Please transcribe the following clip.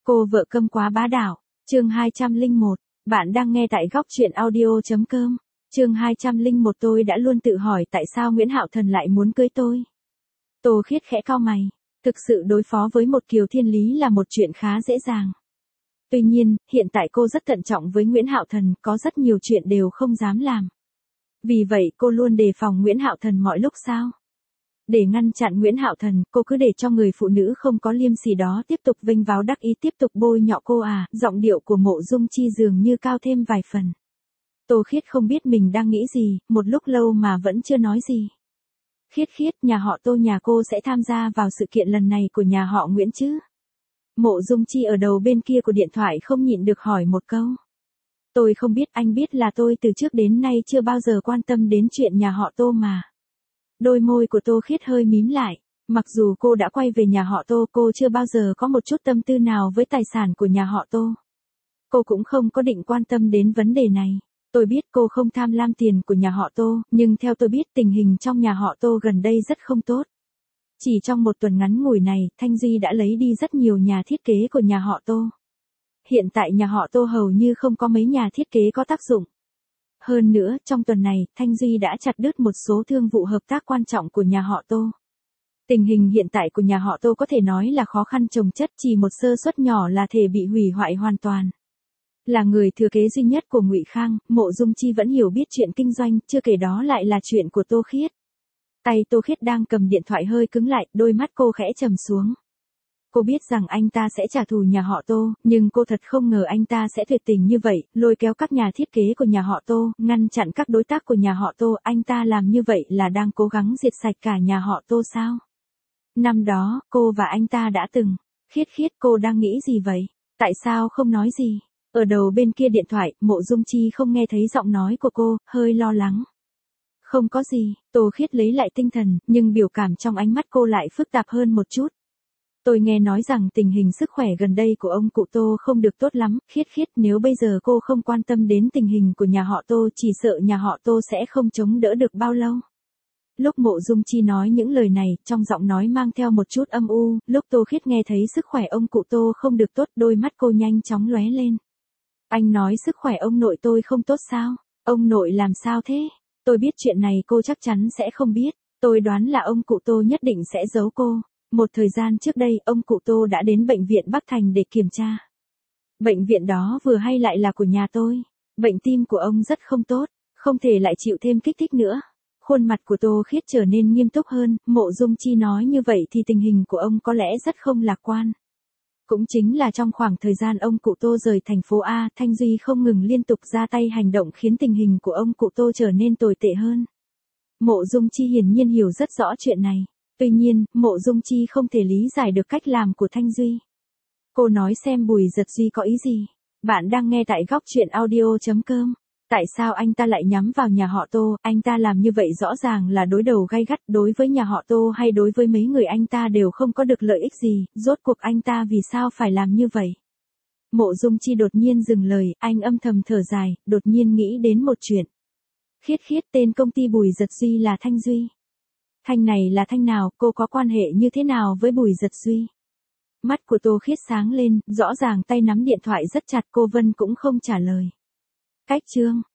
Cô vợ câm quá bá đạo. Chương 201. Bạn đang nghe tại góc truyện audio.com. Chương 201. Tôi đã luôn tự hỏi tại sao Nguyễn Hạo Thần lại muốn cưới tôi. Tô Khiết khẽ cau mày. Thực sự đối phó với một Kiều Thiên Lý là một chuyện khá dễ dàng. Tuy nhiên, hiện tại cô rất thận trọng với Nguyễn Hạo Thần, có rất nhiều chuyện đều không dám làm. Vì vậy cô luôn đề phòng Nguyễn Hạo Thần mọi lúc sao? Để ngăn chặn Nguyễn Hạo Thần, cô cứ để cho người phụ nữ không có liêm sỉ đó tiếp tục vênh váo đắc ý tiếp tục bôi nhọ cô à, giọng điệu của Mộ Dung Chi dường như cao thêm vài phần. Tô Khiết không biết mình đang nghĩ gì, một lúc lâu mà vẫn chưa nói gì. Khiết, nhà họ Tô nhà cô sẽ tham gia vào sự kiện lần này của nhà họ Nguyễn chứ? Mộ Dung Chi ở đầu bên kia của điện thoại không nhịn được hỏi một câu. Tôi không biết, anh biết là tôi từ trước đến nay chưa bao giờ quan tâm đến chuyện nhà họ Tô mà. Đôi môi của Tô Khiết hơi mím lại. Mặc dù cô đã quay về nhà họ Tô, cô chưa bao giờ có một chút tâm tư nào với tài sản của nhà họ Tô. Cô cũng không có định quan tâm đến vấn đề này. Tôi biết cô không tham lam tiền của nhà họ Tô, nhưng theo tôi biết tình hình trong nhà họ Tô gần đây rất không tốt. Chỉ trong một tuần ngắn ngủi này, Thanh Duy đã lấy đi rất nhiều nhà thiết kế của nhà họ Tô. Hiện tại nhà họ Tô hầu như không có mấy nhà thiết kế có tác dụng. Hơn nữa, trong tuần này, Thanh Duy đã chặt đứt một số thương vụ hợp tác quan trọng của nhà họ Tô. Tình hình hiện tại của nhà họ Tô có thể nói là khó khăn chồng chất, chỉ một sơ suất nhỏ là thể bị hủy hoại hoàn toàn. Là người thừa kế duy nhất của Ngụy Khang, Mộ Dung Chi vẫn hiểu biết chuyện kinh doanh, chưa kể đó lại là chuyện của Tô Khiết. Tay Tô Khiết đang cầm điện thoại hơi cứng lại, đôi mắt cô khẽ trầm xuống. Cô biết rằng anh ta sẽ trả thù nhà họ Tô, nhưng cô thật không ngờ anh ta sẽ tuyệt tình như vậy, lôi kéo các nhà thiết kế của nhà họ Tô, ngăn chặn các đối tác của nhà họ Tô. Anh ta làm như vậy là đang cố gắng diệt sạch cả nhà họ Tô sao? Năm đó, cô và anh ta đã từng. Khiết, cô đang nghĩ gì vậy? Tại sao không nói gì? Ở đầu bên kia điện thoại, Mộ Dung Chi không nghe thấy giọng nói của cô, hơi lo lắng. Không có gì, Tô Khiết lấy lại tinh thần, nhưng biểu cảm trong ánh mắt cô lại phức tạp hơn một chút. Tôi nghe nói rằng tình hình sức khỏe gần đây của ông cụ Tô không được tốt lắm. Khiết, nếu bây giờ cô không quan tâm đến tình hình của nhà họ Tô, chỉ sợ nhà họ Tô sẽ không chống đỡ được bao lâu. Lúc Mộ Dung Chi nói những lời này, trong giọng nói mang theo một chút âm u, lúc Tô Khiết nghe thấy sức khỏe ông cụ Tô không được tốt, đôi mắt cô nhanh chóng lóe lên. Anh nói sức khỏe ông nội tôi không tốt sao? Ông nội làm sao thế? Tôi biết chuyện này cô chắc chắn sẽ không biết. Tôi đoán là ông cụ Tô nhất định sẽ giấu cô. Một thời gian trước đây, ông cụ Tô đã đến bệnh viện Bắc Thành để kiểm tra. Bệnh viện đó vừa hay lại là của nhà tôi. Bệnh tim của ông rất không tốt, không thể lại chịu thêm kích thích nữa. Khuôn mặt của Tô Khiết trở nên nghiêm túc hơn, Mộ Dung Chi nói như vậy thì tình hình của ông có lẽ rất không lạc quan. Cũng chính là trong khoảng thời gian ông cụ Tô rời thành phố A, Thanh Duy không ngừng liên tục ra tay hành động khiến tình hình của ông cụ Tô trở nên tồi tệ hơn. Mộ Dung Chi hiển nhiên hiểu rất rõ chuyện này. Tuy nhiên, Mộ Dung Chi không thể lý giải được cách làm của Thanh Duy. Cô nói xem Bùi Dật Duy có ý gì. Bạn đang nghe tại góc truyện audio.com. Tại sao anh ta lại nhắm vào nhà họ Tô? Anh ta làm như vậy rõ ràng là đối đầu gay gắt, đối với nhà họ Tô hay đối với mấy người anh ta đều không có được lợi ích gì, rốt cuộc anh ta vì sao phải làm như vậy? Mộ Dung Chi đột nhiên dừng lời, anh âm thầm thở dài, đột nhiên nghĩ đến một chuyện. Khiết, tên công ty Bùi Dật Duy là Thanh Duy. Thanh này là Thanh nào, cô có quan hệ như thế nào với Bùi Dật Duy? Mắt của Tô Khiết sáng lên, rõ ràng tay nắm điện thoại rất chặt, cô Vân cũng không trả lời. Cách chương